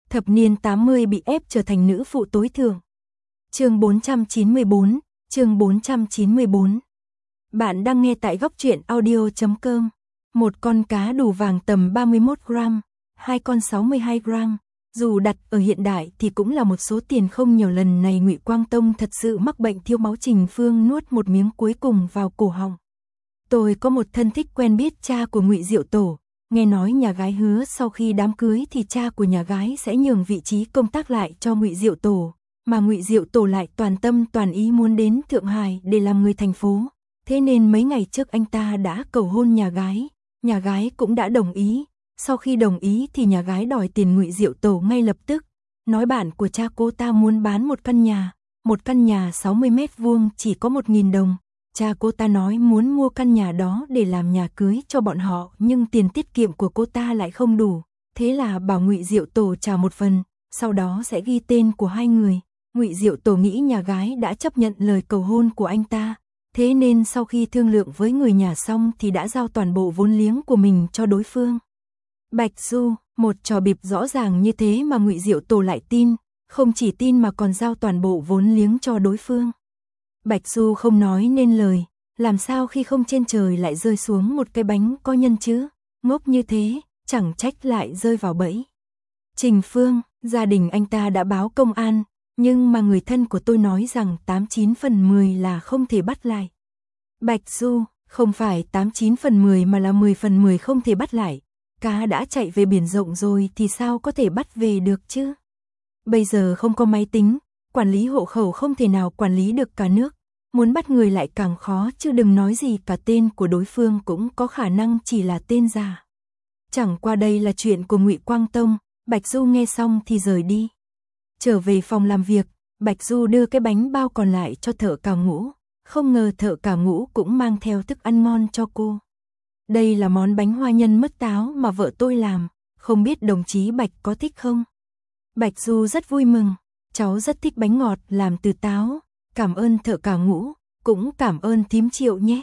Thập niên 80 bị ép trở thành nữ phụ tối thượng. Chương 494, chương 494. Bạn đang nghe tại góc truyện audio.com. Một con cá đủ vàng tầm 31 gram, hai con 62 gram. Dù đặt ở hiện đại thì cũng là một số tiền không nhiều. Lần này Ngụy Quang Tông thật sự mắc bệnh thiếu máu. Trình Phương nuốt một miếng cuối cùng vào cổ họng. Tôi có một thân thích quen biết cha của Ngụy Diệu Tổ. Nghe nói nhà gái hứa sau khi đám cưới thì cha của nhà gái sẽ nhường vị trí công tác lại cho Ngụy Diệu Tổ, mà Ngụy Diệu Tổ lại toàn tâm toàn ý muốn đến Thượng Hải để làm người thành phố. Thế nên mấy ngày trước anh ta đã cầu hôn nhà gái cũng đã đồng ý. Sau khi đồng ý thì nhà gái đòi tiền Ngụy Diệu Tổ ngay lập tức, nói bạn của cha cô ta muốn bán một căn nhà 60 mét vuông chỉ có 1.000 đồng. Cha cô ta nói muốn mua căn nhà đó để làm nhà cưới cho bọn họ, nhưng tiền tiết kiệm của cô ta lại không đủ, thế là bảo Ngụy Diệu Tổ trả một phần, sau đó sẽ ghi tên của hai người. Ngụy Diệu Tổ nghĩ nhà gái đã chấp nhận lời cầu hôn của anh ta, thế nên sau khi thương lượng với người nhà xong thì đã giao toàn bộ vốn liếng của mình cho đối phương. Bạch Du, một trò bịp rõ ràng như thế mà Ngụy Diệu Tổ lại tin, không chỉ tin mà còn giao toàn bộ vốn liếng cho đối phương. Bạch Du không nói nên lời, làm sao khi không trên trời lại rơi xuống một cái bánh có nhân chứ, ngốc như thế, chẳng trách lại rơi vào bẫy. Trình Phương, gia đình anh ta đã báo công an, nhưng mà người thân của tôi nói rằng 89 phần 10 là không thể bắt lại. Bạch Du, không phải 89 phần 10 mà là 10 phần 10 không thể bắt lại, cá đã chạy về biển rộng rồi thì sao có thể bắt về được chứ? Bây giờ không có máy tính, quản lý hộ khẩu không thể nào quản lý được cả nước, muốn bắt người lại càng khó, chứ đừng nói gì cả tên của đối phương cũng có khả năng chỉ là tên giả. Chẳng qua đây là chuyện của Ngụy Quang Tông. Bạch Du nghe xong thì rời đi. Trở về phòng làm việc, Bạch Du đưa cái bánh bao còn lại cho Thợ Cả Ngũ, không ngờ Thợ Cả Ngũ cũng mang theo thức ăn ngon cho cô. Đây là món bánh hoa nhân mứt táo mà vợ tôi làm, không biết đồng chí Bạch có thích không? Bạch Du rất vui mừng, cháu rất thích bánh ngọt làm từ táo, cảm ơn Thợ Cả Ngũ, cũng cảm ơn thím Triệu nhé.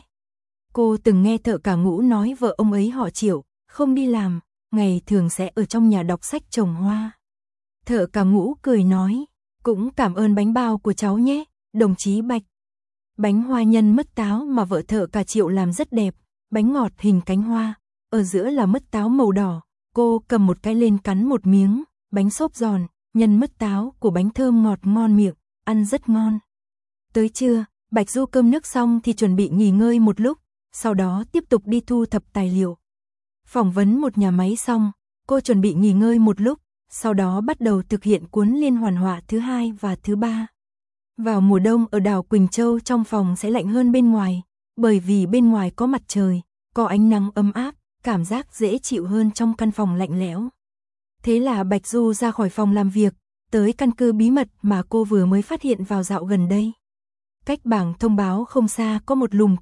Cô từng nghe Thợ Cả Ngũ nói vợ ông ấy họ Triệu, không đi làm, ngày thường sẽ ở trong nhà đọc sách trồng hoa. Thợ Cả Ngũ cười nói, cũng cảm ơn bánh bao của cháu nhé, đồng chí Bạch. Bánh hoa nhân mứt táo mà vợ Thợ Cả Triệu làm rất đẹp, bánh ngọt hình cánh hoa, ở giữa là mứt táo màu đỏ. Cô cầm một cái lên cắn một miếng, bánh xốp giòn, nhân mứt táo của bánh thơm ngọt ngon miệng, ăn rất ngon. Tới trưa, Bạch Du cơm nước xong thì chuẩn bị nghỉ ngơi một lúc, sau đó tiếp tục đi thu thập tài liệu. Phỏng vấn một nhà máy xong, cô chuẩn bị nghỉ ngơi một lúc, sau đó bắt đầu thực hiện cuốn liên hoàn họa thứ 2 và thứ 3. Vào mùa đông ở đảo Quỳnh Châu trong phòng sẽ lạnh hơn bên ngoài, bởi vì bên ngoài có mặt trời, có ánh nắng ấm áp, cảm giác dễ chịu hơn trong căn phòng lạnh lẽo. Thế là Bạch Du ra khỏi phòng làm việc, tới căn cứ bí mật mà cô vừa mới phát hiện vào dạo gần đây. Cách bảng thông báo không xa có một lùm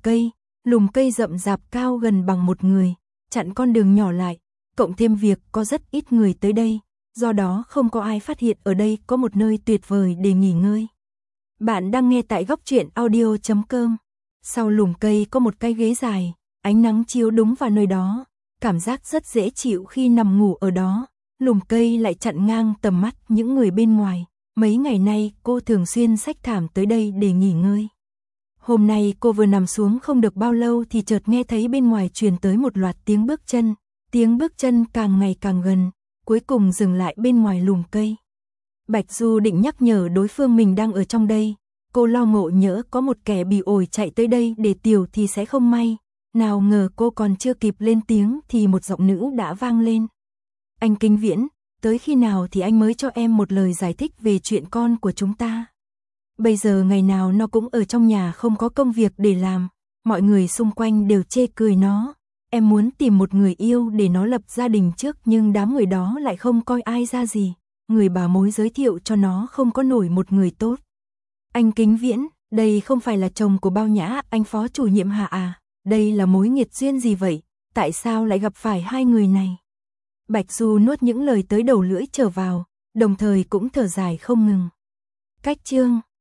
cây rậm rạp cao gần bằng một người, chặn con đường nhỏ lại, cộng thêm việc có rất ít người tới đây, do đó không có ai phát hiện ở đây có một nơi tuyệt vời để nghỉ ngơi. Bạn đang nghe tại góc truyện audio.com. Sau lùm cây có một cái ghế dài, ánh nắng chiếu đúng vào nơi đó, cảm giác rất dễ chịu khi nằm ngủ ở đó. Lùm cây lại chặn ngang tầm mắt những người bên ngoài. Mấy ngày nay cô thường xuyên xách thảm tới đây để nghỉ ngơi. Hôm nay cô vừa nằm xuống không được bao lâu thì chợt nghe thấy bên ngoài truyền tới một loạt tiếng bước chân. Tiếng bước chân càng ngày càng gần, cuối cùng dừng lại bên ngoài lùm cây. Bạch Du định nhắc nhở đối phương mình đang ở trong đây. Cô lo ngộ nhỡ có một kẻ bị ổi chạy tới đây để tiểu thì sẽ không may. Nào ngờ cô còn chưa kịp lên tiếng thì một giọng nữ đã vang lên. Anh Kính Viễn, tới khi nào thì anh mới cho em một lời giải thích về chuyện con của chúng ta? Bây giờ ngày nào nó cũng ở trong nhà không có công việc để làm, mọi người xung quanh đều chê cười nó. Em muốn tìm một người yêu để nó lập gia đình trước nhưng đám người đó lại không coi ai ra gì. Người bà mối giới thiệu cho nó không có nổi một người tốt. Anh Kính Viễn, đây không phải là chồng của Bao Nhã, anh phó chủ nhiệm Hạ à? Đây là mối nghiệt duyên gì vậy? Tại sao lại gặp phải hai người này? Bạch Du nuốt những lời tới đầu lưỡi trở vào, đồng thời cũng thở dài không ngừng. Cách chương